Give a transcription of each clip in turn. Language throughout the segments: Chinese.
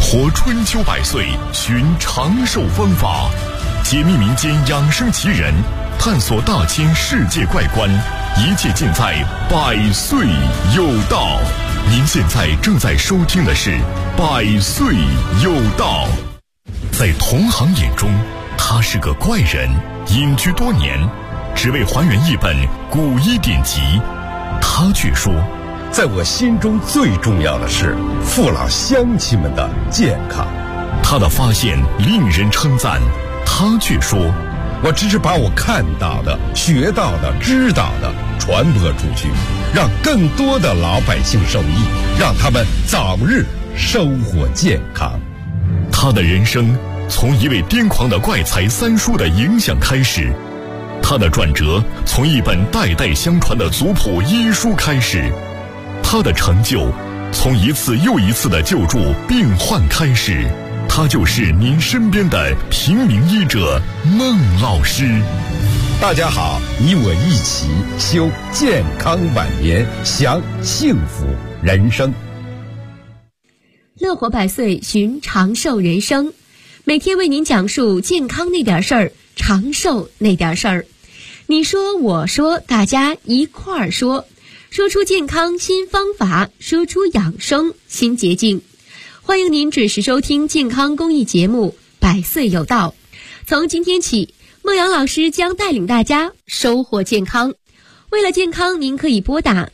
活春秋百岁，寻长寿方法，解密民间养生奇人，探索大千世界怪观，一切尽在百岁有道。您现在正在收听的是百岁有道。在同行眼中，他是个怪人，隐居多年，只为还原一本古医典籍。他却说， 在我心中最重要的是父老乡亲们的健康。 他的发现令人称赞，他却说， 我只是把我看到的、学到的、知道的传播出去，让更多的老百姓受益，让他们早日收获健康。 他的人生从一位癫狂的怪才三叔的影响开始，他的转折从一本代代相传的族谱医书开始，他的成就从一次又一次的救助病患开始。他就是您身边的平民医者孟老师。 大家好，你我一起修健康晚年，享幸福人生。 乐活百岁，寻长寿人生，每天为您讲述健康那点事儿，长寿那点事儿。你说我说，大家一块儿说，说出健康新方法，说出养生新捷径。欢迎您准时收听健康公益节目《百岁有道》。从今天起，孟阳老师将带领大家收获健康。为了健康，您可以拨打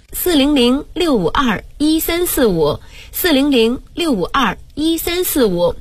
400-652-1345 400-652-1345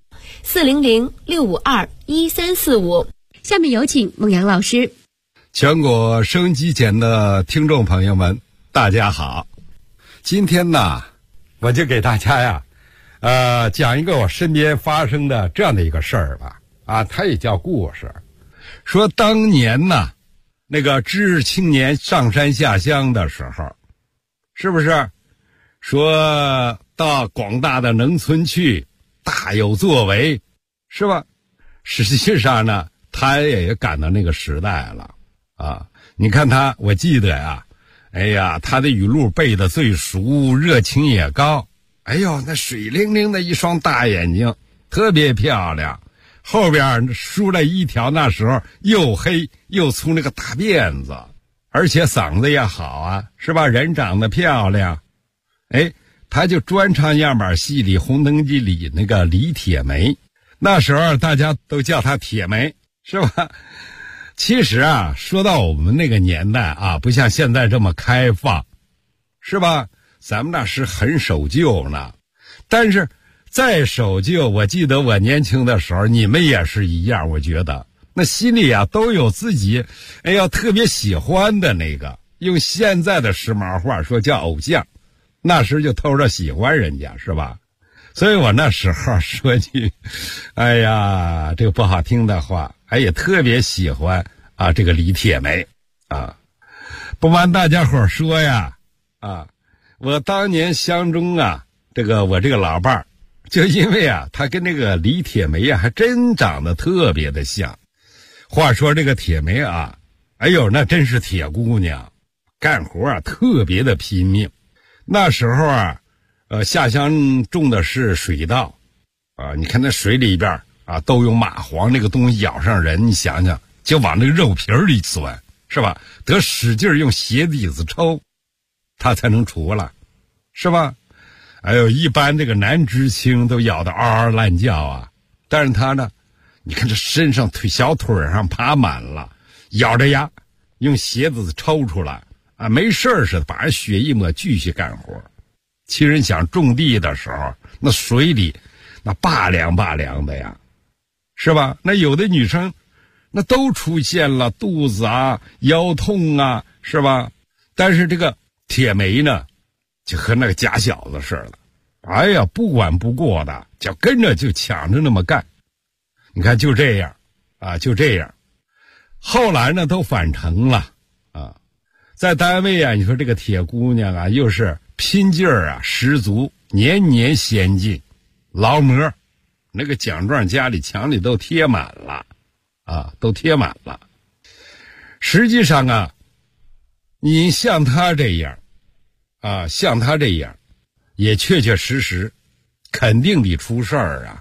400-652-1345。下面有请孟阳老师。 全国收音机前的听众朋友们，大家好。今天呢，我就给大家讲一个我身边发生的这样的一个事儿吧。它也叫故事。说当年呢，那个知识青年上山下乡的时候，是不是说到广大的农村去大有作为，是吧？实际上呢，他也赶到那个时代了啊！你看他，我记得呀，哎呀，他的语录背得最熟，热情也高。哎呦，那水灵灵的一双大眼睛，特别漂亮。后边梳了一条那时候又黑又粗那个大辫子，而且嗓子也好啊，是吧？人长得漂亮。哎，他就专唱样板戏里《红灯记》里那个李铁梅，那时候大家都叫他铁梅，是吧？其实啊，说到我们那个年代啊，不像现在这么开放，是吧？咱们那是很守旧呢。但是再守旧，我记得我年轻的时候，你们也是一样，我觉得那心里啊都有自己特别喜欢的那个，用现在的时髦话说叫偶像，那时就偷着喜欢人家，是吧？所以我那时候说句这个不好听的话，也特别喜欢这个李铁梅啊。不瞒大家伙说呀，我当年相中我这个老伴儿，就因为他跟那个李铁梅还真长得特别的像。话说这个铁梅那真是铁姑娘，干活特别的拼命。那时候下乡种的是水稻你看那水里边都用蚂蟥那个东西咬上人，你想想就往那个肉皮里钻，是吧？得使劲用鞋底子抽，它才能除了，是吧？一般这个男知青都咬得嗷嗷乱叫但是他呢，你看这身上小腿上爬满了，咬着牙用鞋子抽出来没事似的把人血一抹，继续干活。其实想种地的时候，那水里那拔凉拔凉的呀，是吧？那有的女生那都出现了肚子腰痛是吧？但是这个铁梅呢，就和那个假小子似的，不管不顾的，就跟着就抢着那么干。你看就这样就这样。后来呢都返程了在单位你说这个铁姑娘又是拼劲儿十足，年年先进，劳模，那个奖状家里墙里都贴满了都贴满了。实际上你像他这样也确确实实肯定得出事儿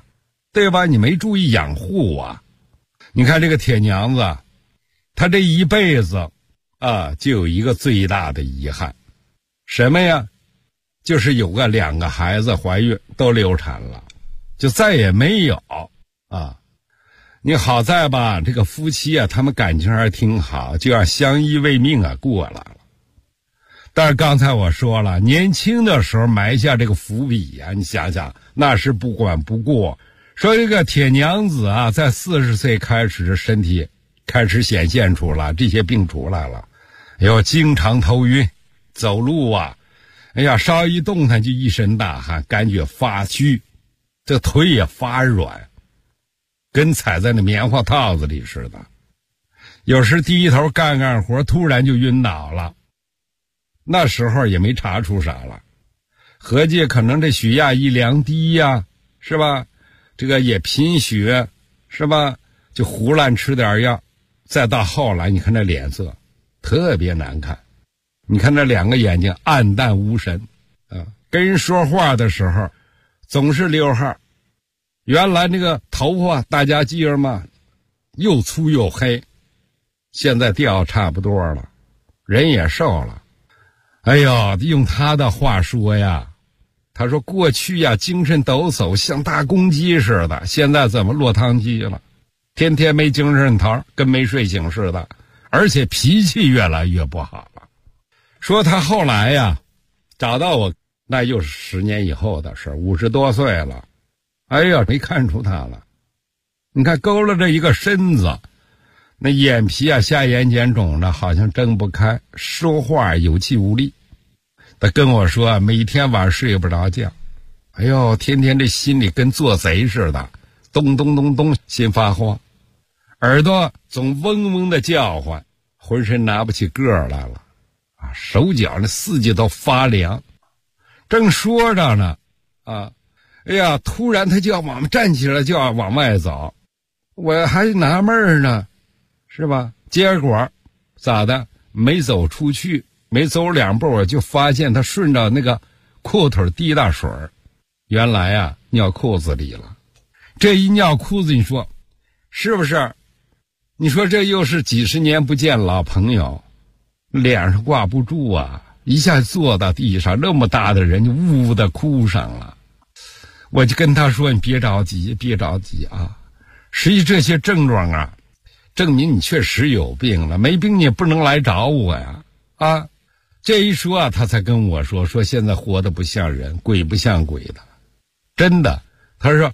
对吧？你没注意养护啊。你看这个铁娘子，她这一辈子啊，就有一个最大的遗憾，什么呀？就是有2个孩子怀孕都流产了，就再也没有啊。你好在吧，这个夫妻啊，他们感情还挺好，就要相依为命啊过来了。但是刚才我说了，年轻的时候埋下这个伏笔啊，你想想，那是不管不顾。说这个铁娘子啊，在40岁开始，身体开始显现出来这些病出来了，经常头晕，走路啊，稍一动弹就一身大汗，感觉发虚，这腿也发软，跟踩在那棉花套子里似的。有时低头干活，突然就晕倒了。那时候也没查出啥了，合计可能这血压一量低呀，是吧？这个也贫血，是吧？就胡乱吃点药。再到后来，你看这脸色特别难看，你看这2个眼睛暗淡无神啊，跟人说话的时候总是溜号。原来那个头发大家记着吗？又粗又黑，现在掉差不多了，人也瘦了。哎呦，用他的话说呀，他说过去呀精神抖擞，像大公鸡似的，现在怎么落汤鸡了？天天没精神头，跟没睡醒似的，而且脾气越来越不好了。说他后来呀找到我，那又是10年以后的事，50多岁了。哎呀，没看出他了。你看勾勒着一个身子，那眼皮啊下眼睑肿着，好像睁不开，说话有气无力。他跟我说每天晚上睡不着觉，哎呦，天天这心里跟做贼似的，咚咚咚咚心发慌，耳朵总嗡嗡的叫唤，浑身拿不起个儿来了啊，手脚那四季都发凉。正说着呢啊，哎呀，突然他就要站起来，就要往外走，我还纳闷呢，是吧？结果咋的？没走出去，没走2步，我就发现他顺着那个裤腿滴大水，原来啊尿裤子里了。这一尿裤子，你说是不是？你说这又是几十年不见老朋友，脸上挂不住啊，一下坐到地上，那么大的人就呜呜的哭上了。我就跟他说，你别着急，别着急啊，实际这些症状啊证明你确实有病了，没病你也不能来找我呀啊！这一说啊，他才跟我说现在活得不像人，鬼不像鬼的，真的。他说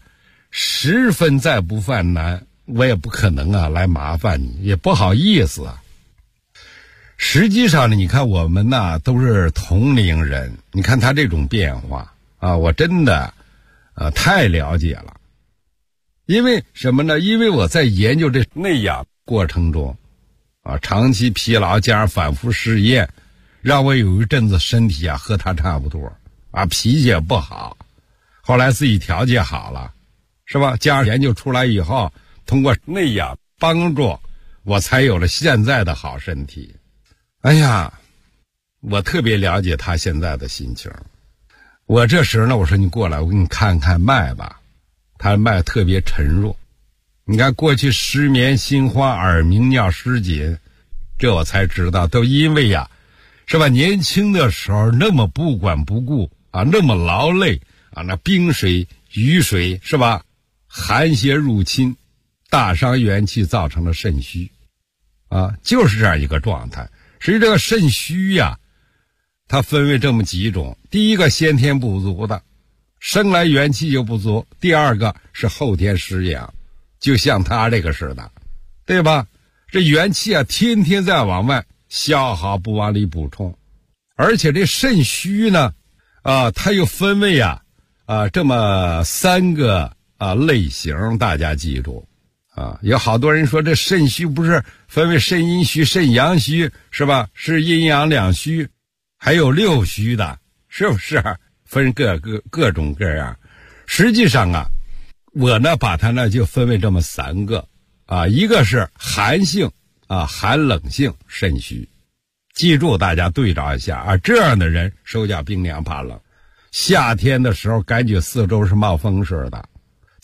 10分再不犯难，我也不可能啊来麻烦你，也不好意思啊。实际上呢，你看我们呐都是同龄人，你看他这种变化啊，我真的太了解了。因为什么呢？因为我在研究这内养过程中啊，长期疲劳加上反复试验，让我有一阵子身体啊和他差不多啊，脾气也不好。后来自己调节好了，是吧？加上研究出来以后，通过内养帮助我，才有了现在的好身体。哎呀，我特别了解他现在的心情。我这时呢，我说你过来，我给你看看脉吧。他脉特别沉弱，你看过去失眠、心慌、耳鸣、尿失禁，这我才知道都因为呀，是吧？年轻的时候那么不管不顾啊，那么劳累啊，那冰水、雨水是吧？寒邪入侵，大伤元气，造成了肾虚啊，就是这样一个状态。实际这个肾虚呀，它分为这么几种，第一个先天不足的，生来元气就不足，第二个是后天失养，就像他这个似的，对吧？这元气啊天天在往外消耗，不往里补充。而且这肾虚呢它又分为这么3个类型，大家记住有好多人说这肾虚不是分为肾阴虚、肾阳虚是吧？是阴阳两虚，还有6虚的，是不是？分各种各样。实际上我呢把它呢就分为这么3个一个是寒性寒冷性肾虚，记住大家对照一下这样的人手脚冰凉怕冷，夏天的时候感觉四周是冒风似的，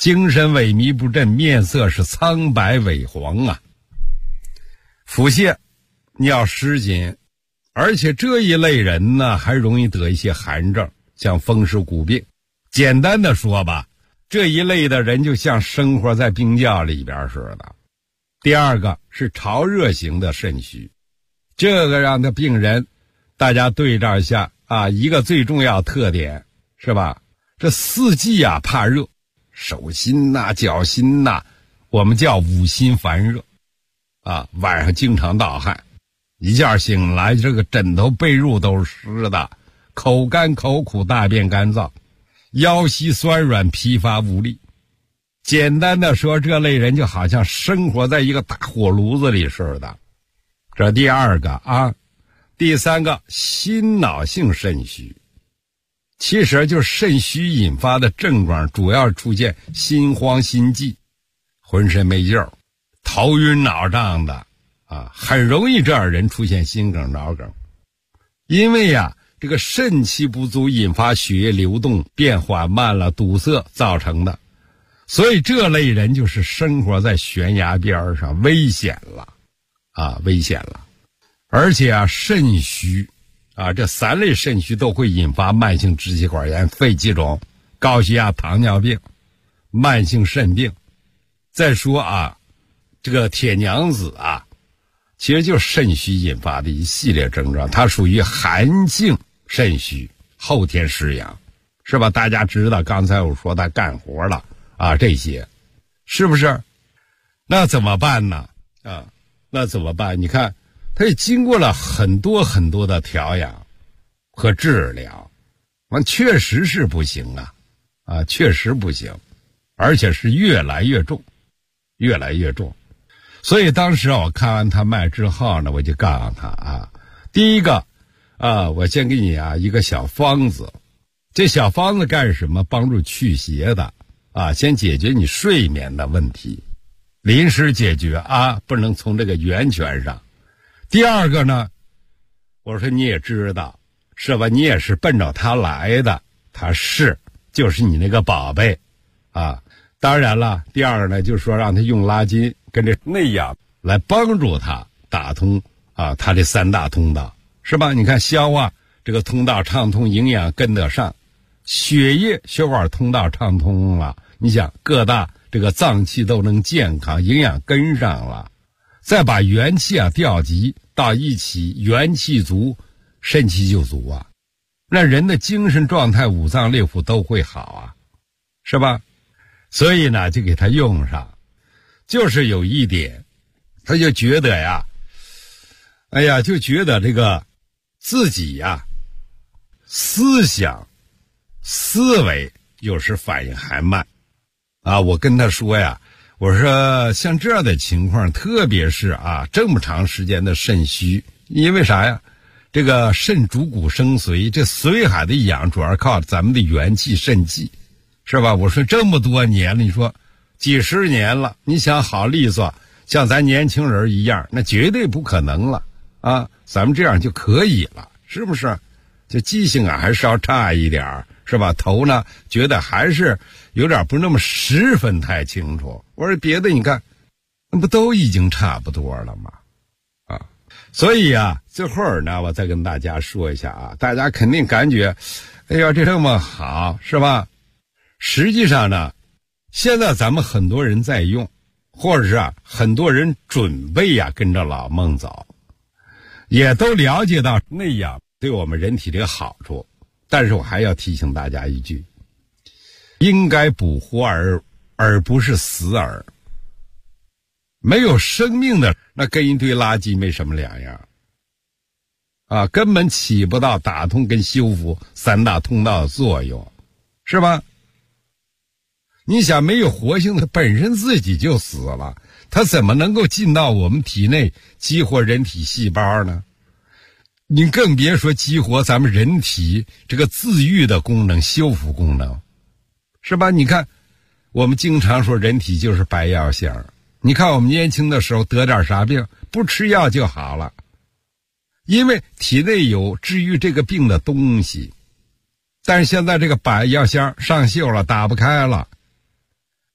精神萎靡不振，面色是苍白萎黄啊。腹泻、尿失禁，而且这一类人呢，还容易得一些寒症，像风湿骨病。简单的说吧，这一类的人就像生活在冰窖里边似的。第二个是潮热型的肾虚，这个样的病人，大家对照一下啊，一个最重要特点是吧？这四季啊怕热，手心呐、脚心呐，我们叫五心烦热啊，晚上经常盗汗，一觉醒来这个枕头被褥都是湿的，口干口苦，大便干燥，腰膝酸软，疲乏无力。简单的说，这类人就好像生活在一个大火炉子里似的。这第二个啊。第三个，心脑性肾虚，其实就是肾虚引发的症状，主要出现心慌心悸，浑身没劲儿，头晕脑胀的啊，很容易这样人出现心梗脑梗。因为呀，这个肾气不足引发血液流动变缓慢了，堵塞造成的。所以这类人就是生活在悬崖边上，危险了啊，危险了。而且啊，肾虚啊，这三类肾虚都会引发慢性支气管炎、肺气肿、高血压、糖尿病、慢性肾病。再说啊，这个铁娘子啊，其实就是肾虚引发的一系列症状，它属于寒性肾虚，后天失养，是吧？大家知道刚才我说他干活了啊，这些是不是？那怎么办呢？啊，那怎么办？你看他也经过了很多很多的调养和治疗，确实是不行啊，确实不行，而且是越来越重，越来越重。所以当时我看完他脉之后呢，我就告诉他啊，第一个啊，我先给你啊一个小方子，这小方子干什么？帮助祛邪的啊，先解决你睡眠的问题，临时解决啊，不能从这个源泉上。第二个呢，我说你也知道是吧，你也是奔着他来的，他就是你那个宝贝啊。当然了，第二个呢，就是说让他用拉筋跟这内养来帮助他打通啊他这三大通道，是吧？你看消化这个通道畅通，营养跟得上，血液血管通道畅通了，你想各大这个脏器都能健康，营养跟上了，再把元气啊调集到一起，元气足，肾气就足啊，那人的精神状态、五脏六腑都会好啊，是吧？所以呢，就给他用上。就是有一点，他就觉得呀，哎呀，就觉得这个自己呀，思想、思维有时反应还慢啊。我跟他说呀，我说像这样的情况，特别是啊这么长时间的肾虚，因为啥呀？这个肾主骨生髓，这髓海的养主要靠咱们的元气肾气，是吧？我说这么多年了，你说几十年了，你想好利索像咱年轻人一样，那绝对不可能了啊！咱们这样就可以了，是不是？就记性啊还是要差一点，是吧？头呢觉得还是有点不那么十分太清楚。我说别的你看那不都已经差不多了吗？啊，所以啊最后呢我再跟大家说一下啊，大家肯定感觉哎呀这么好，是吧？实际上呢，现在咱们很多人在用，或者是啊很多人准备呀跟着老孟走，也都了解到内养对我们人体这个好处。但是我还要提醒大家一句，应该补活饵，而不是死饵。没有生命的那跟一堆垃圾没什么两样啊，根本起不到打通跟修复三大通道的作用，是吧？你想没有活性的本身自己就死了，它怎么能够进到我们体内激活人体细胞呢？你更别说激活咱们人体这个自愈的功能、修复功能，是吧？你看我们经常说人体就是白药箱，你看我们年轻的时候得点啥病，不吃药就好了，因为体内有治愈这个病的东西。但是现在这个白药箱上锈了，打不开了，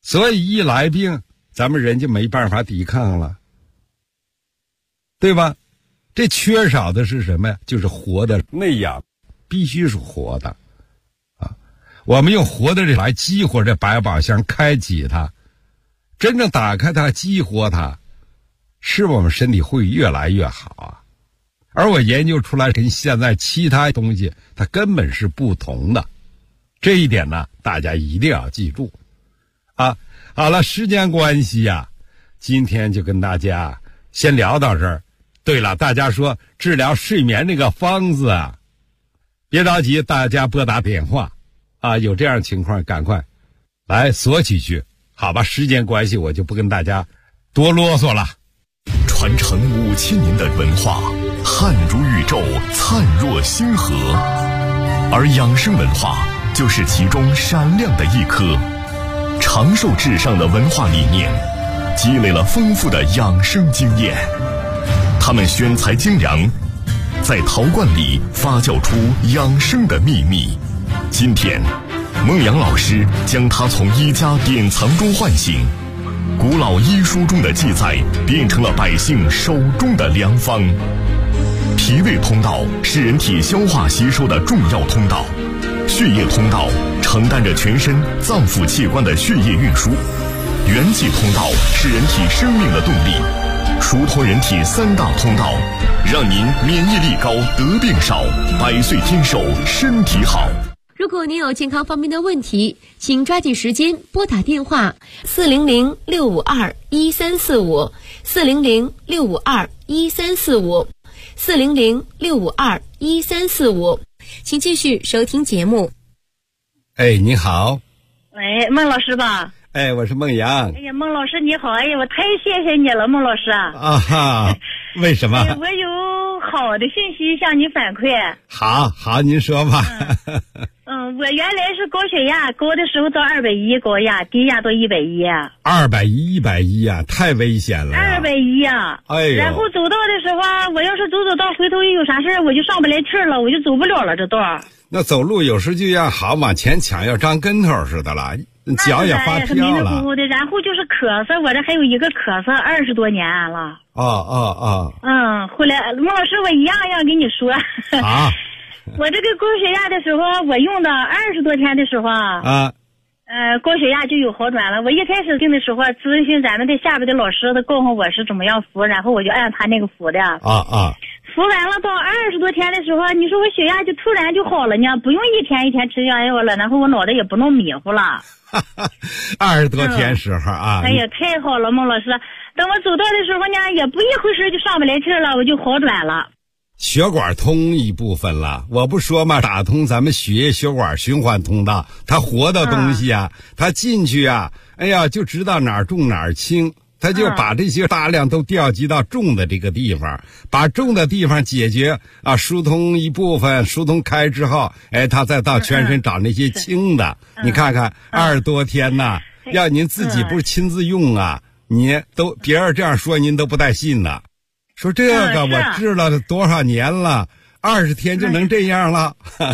所以一来病，咱们人就没办法抵抗了，对吧？这缺少的是什么呀？就是活的内养，必须是活的啊！我们用活的来激活这百宝箱，开启它，真正打开它，激活它，使我们身体会越来越好啊！而我研究出来跟现在其他东西它根本是不同的，这一点呢，大家一定要记住啊！好了，时间关系呀，今天就跟大家先聊到这儿。对了，大家说治疗睡眠那个方子啊，别着急，大家拨打电话啊，有这样情况赶快来索取去，好吧？时间关系，我就不跟大家多啰嗦了。 传承5000年的文化，汉如宇宙，灿若星河，而养生文化就是其中闪亮的一颗。长寿至上的文化理念，积累了丰富的养生经验。他们选材精良，在陶罐里发酵出养生的秘密。今天，孟阳老师将它从医家典藏中唤醒，古老医书中的记载变成了百姓手中的良方。脾胃通道是人体消化吸收的重要通道，血液通道承担着全身脏腑器官的血液运输，元气通道是人体生命的动力。疏通人体3大通道，让您免疫力高，得病少，百岁天寿，身体好。 如果您有健康方面的问题，请抓紧时间拨打电话400-652-1345 400-652-1345 400-652-1345，请继续收听节目。 哎，你好。 喂，孟老师吧？ 哎，我是孟阳。 哎呀，孟老师你好！哎呀，我太谢谢你了，孟老师啊！ 啊哈，为什么？ 我有好的信息向你反馈。 好，您说吧。 我原来是高血压，高的时候到210高压，低压到110。 210、110啊，太危险了。 210啊！ 哎呦。 然后走道的时候啊，我要是走道，回头有啥事我就上不来气了，我就走不了了这道。 那走路有时就要好往前抢，要张跟头似的了。脚也发飘了， 然后就是咳嗽，我这还有一个咳嗽20多年了。后来孟老师，我一样跟你说。 好。 我这个高血压的时候，我用的20多天的时候高血压就有好转了。我一开始定的时候咨询咱们的下边的老师，他告诉我是怎么样服，然后我就按他那个服的。服完了到20多天的时候，你说我血压就突然就好了呢，不用一天一天吃药了，然后我脑袋也不弄迷糊了。 20多天时候啊。 哎呀，太好了，孟老师。等我走道的时候呢，也不一会儿就上不来气了，我就好转了。 血管通一部分了，我不说嘛，打通咱们血液血管循环通道，它活的东西啊，它进去啊，哎呀，就知道哪儿重哪儿轻，它就把这些大量都调集到重的这个地方，把重的地方解决啊，疏通一部分，疏通开之后，哎，它再到全身找那些轻的。你看看20多天呐，要您自己不是亲自用啊，你都别人这样说您都不带信的。说这个我治了多少年了，20天就能这样了。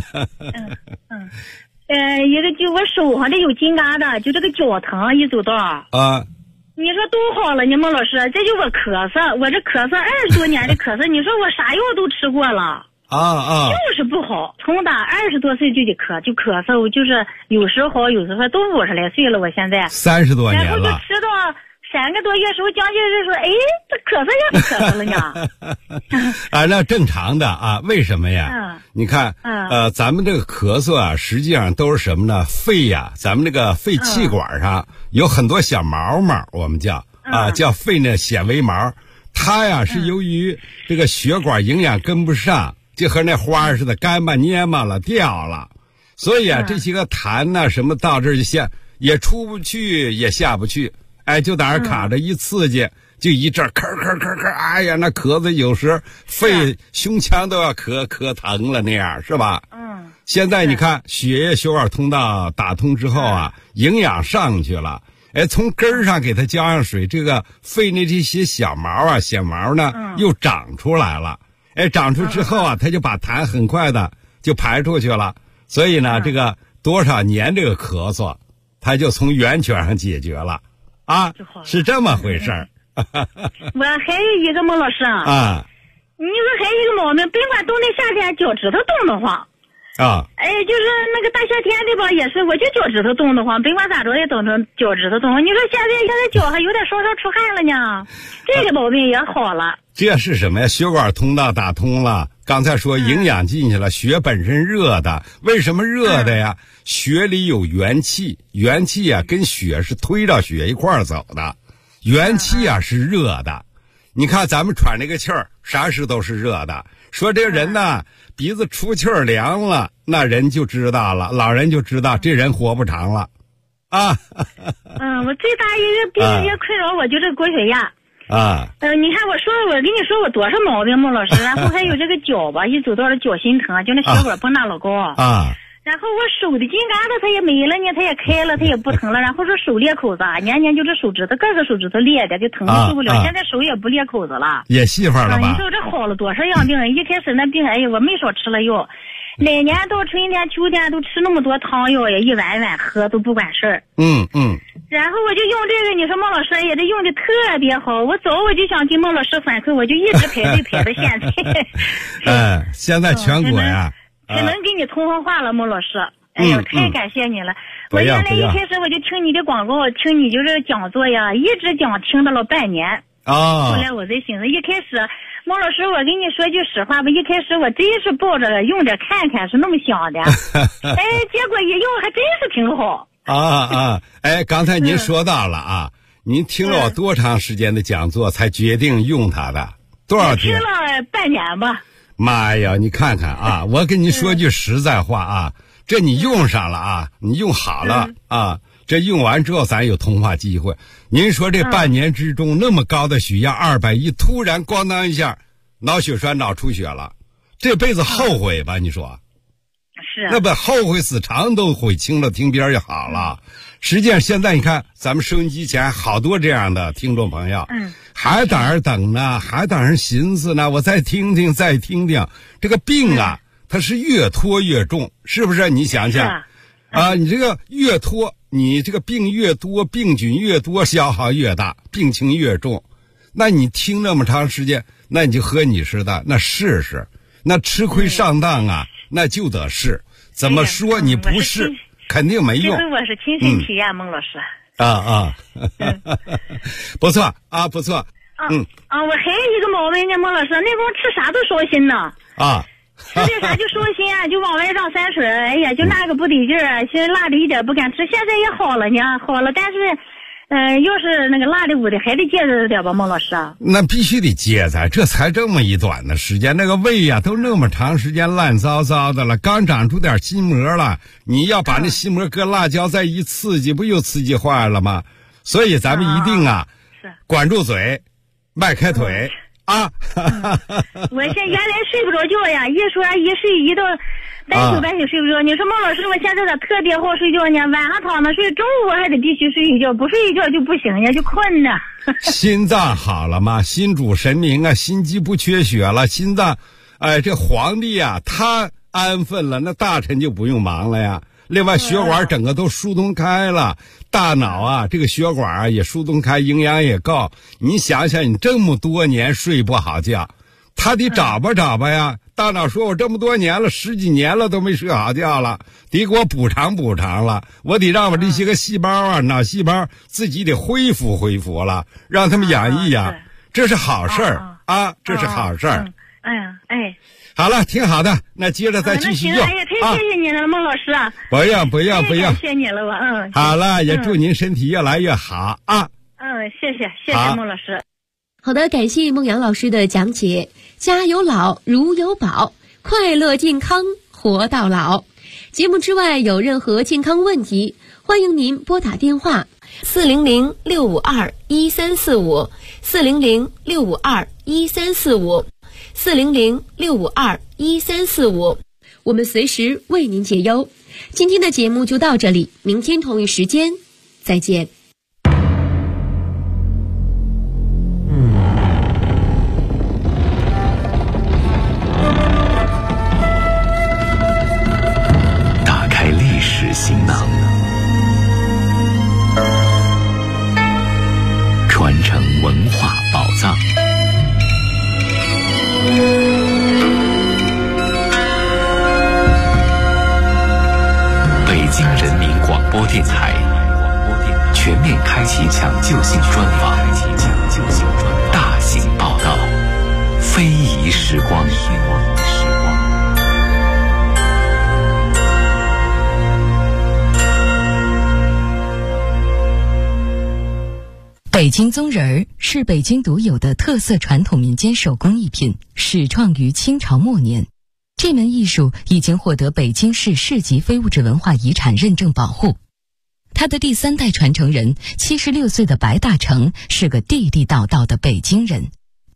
一个就我手上这有筋疙瘩，就这个脚疼，一走道你说多好了呢，孟老师，这就我咳嗽，我这咳嗽20多年的咳嗽，你说我啥药都吃过了就是不好，从打20多岁就得咳嗽，就是有时好，有时候都50来岁了，我现在 30多年了， 然后就吃到3个多月时候，将近是说，哎，这咳嗽也不咳嗽了呢。 那正常的啊，为什么呀？你看，咱们这个咳嗽啊，实际上都是什么呢？肺呀，咱们这个肺气管上有很多小毛毛，我们叫叫肺那纤维毛，它呀是由于这个血管营养跟不上，就和那花似的干巴蔫巴了掉了，所以啊，这些个痰呐什么到这儿就也出不去，也下不去。哎，就在那卡着，一刺激就一阵咳，哎呀，那咳子有时肺胸腔都要咳疼了那样，是吧？现在你看血液血管通道打通之后啊，营养上去了，哎，从根儿上给它浇上水，这个肺内这些小毛啊、纤毛呢，又长出来了。哎，长出之后啊，它就把痰很快的就排出去了。所以呢，这个多少年这个咳嗽， 它就从圆圈上解决了，啊，是这么回事儿。 我还有一个孟老师啊，你说还有一个毛病，甭管冬天夏天脚趾头冻得慌。哎，就是那个大夏天的吧，也是，我就脚趾头冻得慌，甭管咋着也冻成脚趾头冻。你说现在脚还有点稍稍出汗了呢，这个毛病也好了。 这是什么呀？血管通道打通了。刚才说营养进去了，血本身热的，为什么热的呀？血里有元气，元气啊跟血是推着血一块儿走的，元气啊是热的。你看咱们喘这个气儿，啥时都是热的。说这个人呢，鼻子出气儿凉了，那人就知道了，老人就知道这人活不长了，啊。 我最大一个病也困扰我就是高血压。你看我跟你说我多少毛病，孟老师，然后还有这个脚吧，一走道的脚心疼，就那血管蹦大老高然后我手的筋疙瘩它也没了呢，它也开了，它也不疼了。然后说手裂口子，年年就这手指头各个手指头裂的，就疼的受不了。现在手也不裂口子了， 也细法了吧？ 你说这好了多少样病？一开始那病，哎呀，我没少吃了药。哪年到春天、秋天都吃那么多汤药呀，一碗碗喝都不管事儿。然后我就用这个，你说孟老师，哎呀，这用的特别好。我就想给孟老师反馈，我就一直排队排到现在。 现在全国呀。 只能给你通话了，孟老师。哎呀，太感谢你了。我原来一开始我就听你的广告，听你就是讲座呀，一直讲听到了半年。后来我在寻思，一开始孟老师，我跟你说句实话吧，一开始我真是抱着用着看看是那么想的。结果一用还真是挺好。 刚才您说到了啊，您听了我多长时间的讲座才决定用它的？多少天？ 听了半年吧。 妈呀，你看看啊，我跟你说句实在话啊，这你用上了啊，你用好了啊，这用完之后咱有通话机会。您说这半年之中那么高的血压210，突然咣当一下脑血栓脑出血了，这辈子后悔吧？你说是？ 那不后悔死肠都悔青了，听边就好了。实际上现在你看咱们收音机前好多这样的听众朋友，还等着等呢，还等着寻思呢，我再听听再听听。这个病啊，它是越拖越重，是不是？你想想你这个越拖，你这个病越多，病菌越多，消耗越大，病情越重。那你听那么长时间，那你就和你似的，那试试，那吃亏上当啊，那就得试。怎么说你不试肯定没用。 其实我是亲身体验，孟老师。 不错啊，不错。 我还有一个毛病呢，孟老师，那会儿吃啥都烧心呢。吃点啥就烧心啊，就往外让三水，哎呀，就那个不得劲儿，其实辣的一点不敢吃。现在也好了呢，好了，但是要是那个辣的我的还得戒着点吧，孟老师。 那必须得戒噻，这才这么一短的时间，那个胃呀都那么长时间烂糟糟的了，刚长出点心膜了，你要把那心膜搁辣椒再一刺激，不又刺激坏了吗？所以咱们一定管住嘴，迈开腿我现在原来睡不着觉呀，一说一睡一到半宿睡不着。你说孟老师，我现在咋特别好睡觉呢？晚上躺着睡，中午还得必须睡一觉，不睡一觉就不行呀，就困呢。 心脏好了吗？心主神明啊，心肌不缺血了，心脏，这皇帝啊，他安分了，那大臣就不用忙了呀。另外血管整个都疏通开了，大脑啊这个血管也疏通开，营养也够。你想想，你这么多年睡不好觉，他得找吧呀。大脑说我这么多年了，10几年了都没睡好觉了，得给我补偿了。我得让我这些个细胞脑细胞自己得恢复了，让他们养一养，这是好事儿这是好事儿。好了，挺好的，那接着再继续用。 哎呀，太谢谢你了，孟老师。 不用， 感谢你了吧。 好了，也祝您身体越来越好谢谢孟老师。 好的，感谢孟阳老师的讲解。家有老，如有宝，快乐健康活到老。节目之外有任何健康问题，欢迎您拨打电话400-652-1345 400-652-1345 400-652-1345，我们随时为您解忧。今天的节目就到这里，明天同一时间再见。 打开历史行囊， 时光。 北京宗人儿是北京独有的特色传统民间手工艺品，始创于清朝末年。这门艺术已经获得北京市市级非物质文化遗产认证保护。他的第3代传承人76岁的白大成是个地地道道的北京人。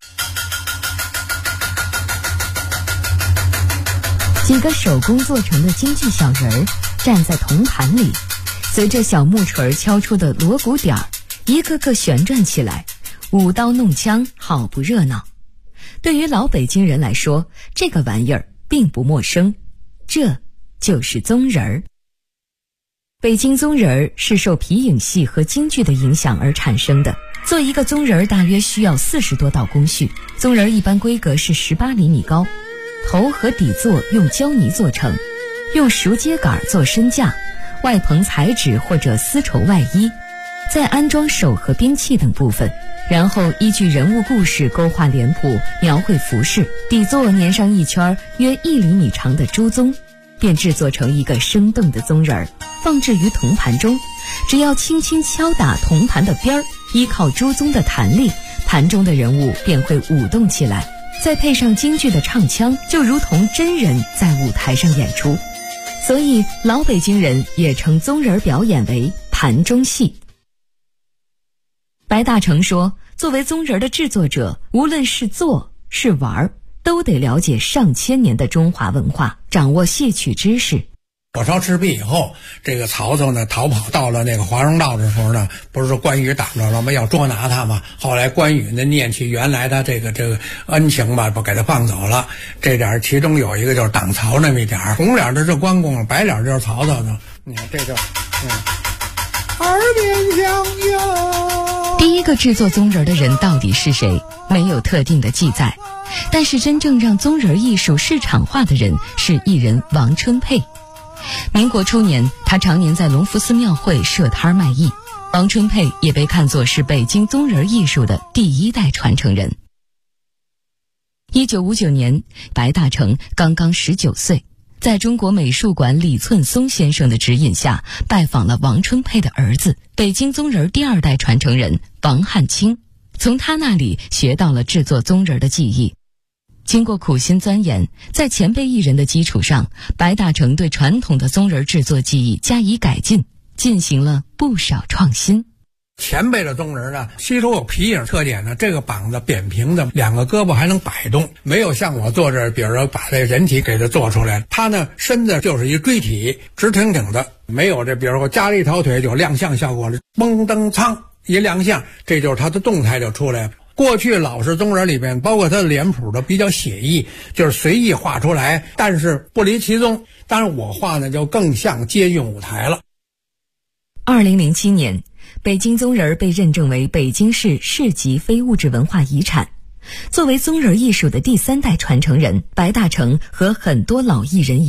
几个手工做成的京剧小人儿站在铜盘里，随着小木锤敲出的锣鼓点儿，一个个旋转起来，舞刀弄枪，好不热闹。对于老北京人来说，这个玩意儿并不陌生，这就是宗人儿。北京宗人儿是受皮影戏和京剧的影响而产生的。做一个宗人儿大约需要40多道工序，宗人儿一般规格是18厘米高，头和底座用胶泥做成，用熟秸秆做身架，外棚彩纸或者丝绸外衣，再安装手和兵器等部分，然后依据人物故事勾画脸谱，描绘服饰，底座粘上一圈约1厘米长的朱宗，便制作成一个生动的宗人儿，放置于铜盘中。只要轻轻敲打铜盘的边儿，依靠朱宗的弹力，盘中的人物便会舞动起来，再配上京剧的唱腔，就如同真人在舞台上演出。所以老北京人也称宗人表演为盘中戏。白大成说，作为宗人的制作者，无论是做是玩，都得了解上千年的中华文化，掌握戏曲知识。 火烧赤壁以后，这个曹操呢逃跑到了那个华容道的时候呢，不是说关羽挡着了吗？要捉拿他嘛。后来关羽呢念起原来的这个恩情吧，不给他放走了。这点其中有一个就是挡曹那么一点，红脸的是关公，白脸就是曹操呢。你看这就耳边响哟。 第一个制作宗人的人到底是谁？没有特定的记载，但是真正让宗人艺术市场化的人是艺人王春佩。民国初年，他常年在隆福寺庙会设摊卖艺。王春佩也被看作是北京宗人艺术的第1代传承人。1959年，白大成刚刚19岁，在中国美术馆李寸松先生的指引下，拜访了王春佩的儿子，北京宗人第2代传承人王汉卿，从他那里学到了制作宗人的技艺。经过苦心钻研，在前辈艺人的基础上，白大成对传统的宗人制作技艺加以改进，进行了不少创新。 前辈的宗人呢，吸收有皮影特点呢，这个膀子扁平的，2个胳膊还能摆动，没有像我做这，比如说把这人体给它做出来，他呢身子就是一锥体，直挺挺的，没有这比如说加了一条腿有亮相效果了，蹦蹬苍一亮相，这就是他的动态就出来了。过去老式宗人里面，包括他的脸谱的比较写意，就是随意画出来，但是不离其宗。当然我画呢就更像接近舞台了。 2007年，北京宗人被认证为北京市市级非物质文化遗产。作为宗人艺术的第3代传承人，白大成和很多老艺人一样，